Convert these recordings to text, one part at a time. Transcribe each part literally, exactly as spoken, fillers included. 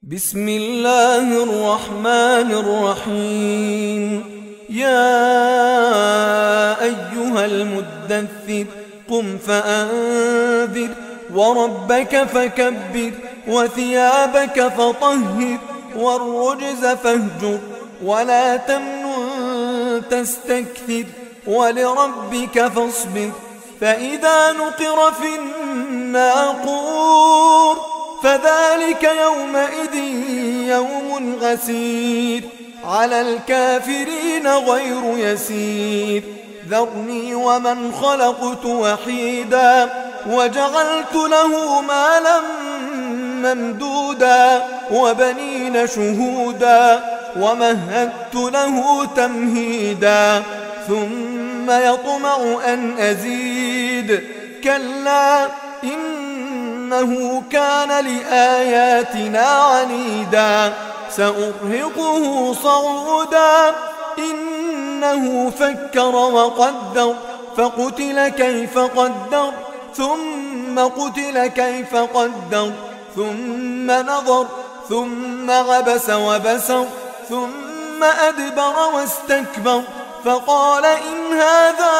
بسم الله الرحمن الرحيم. يا أيها المدثر قم فأنذر وربك فكبر وثيابك فطهر والرجز فاهجر ولا تمنن تستكثر ولربك فاصبر. فإذا نقر في الناقور فذلك يومئذ يوم غسير على الكافرين غير يسير. ذرني ومن خلقت وحيدا وجعلت له مالا ممدودا وبنين شهودا ومهدت له تمهيدا ثم يطمع أن أزيد كلا إنه كان لآياتنا عنيدا سأرهقه صعودا. إنه فكر وقدر فقتل كيف قدر ثم قتل كيف قدر ثم نظر ثم عبس وبسر ثم أدبر واستكبر فقال إن هذا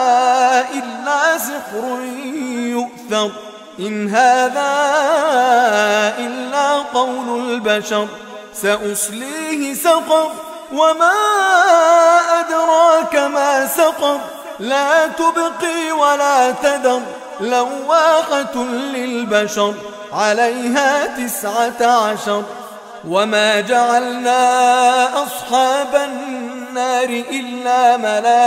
إلا سحر يؤثر إن هذا إلا قول البشر. سأصليه سقر وما أدراك ما سقر لا تبقي ولا تذر لواحة للبشر عليها تسعة عشر. وما جعلنا أصحاب النار إلا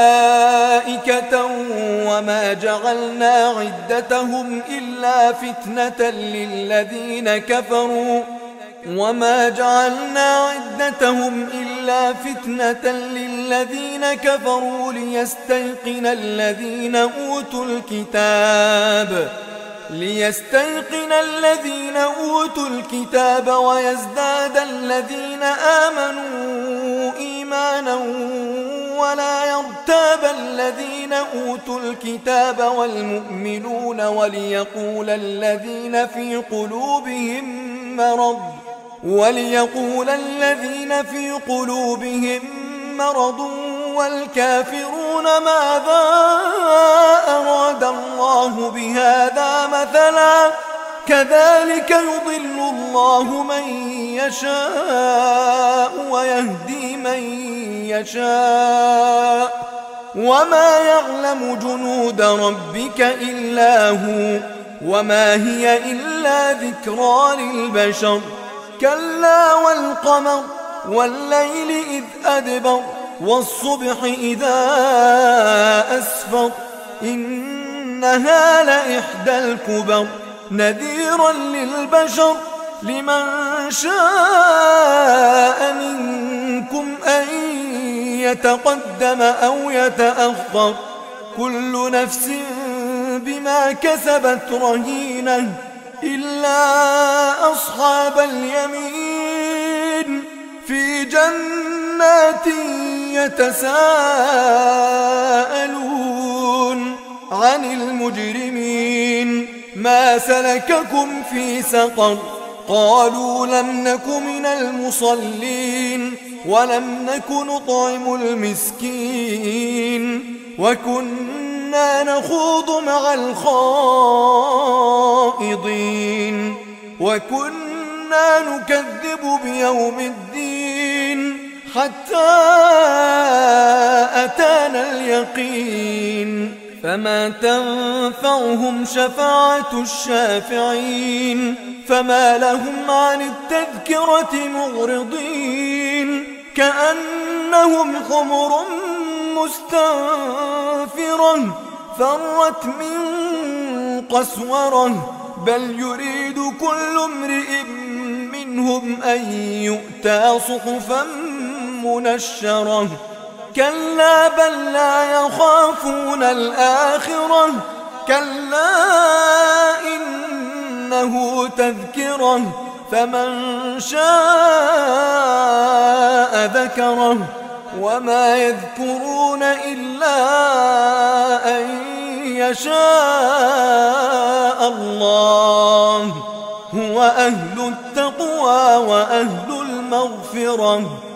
ملائكة وما جعلنا عدتهم إلا فتنة للذين كفروا وما جعلنا عدتهم إلا فتنة للذين كفروا ليستيقن الذين أوتوا الكتاب ليستيقن الذين أوتوا الكتاب ويزداد الذين آمنوا إيمانا ولا يرتاب الذين أوتوا الكتاب والمؤمنون وليقول الذين في قلوبهم مرض وليقول الذين في قلوبهم مرض والكافرون ماذا أراد الله بهذا مثلا كذلك يضل الله من يشاء ويهدي من يشاء وما يعلم جنود ربك إلا هو وما هي إلا ذكرى للبشر. كلا والقمر والليل إذ أدبر والصبح إذا أسفر إنها لإحدى الكبر نذيرا للبشر لمن شاء منكم أن يتقدم أو يتأخر كل نفس بما كسبت رهينة إلا أصحاب اليمين في جنات يتساءلون عن المجرمين ما سلككم في سقر قالوا لم نك من المصلين ولم نك نطعم المسكين وكنا نخوض مع الخائضين وكنا نكذب بيوم الدين حتى أتانا اليقين فما تنفعهم شفاعة الشافعين فما لهم عن التذكرة معرضين كأنهم حمر مستنفرة فرت من قسورة بل يريد كل امرئ منهم أن يؤتى صحفا منشرة كلا بل لا يخافون الآخرة كلا إنه تذكرة فمن شاء ذكره وما يذكرون إلا أن يشاء الله هو أهل التقوى التقوى وأهل المغفرة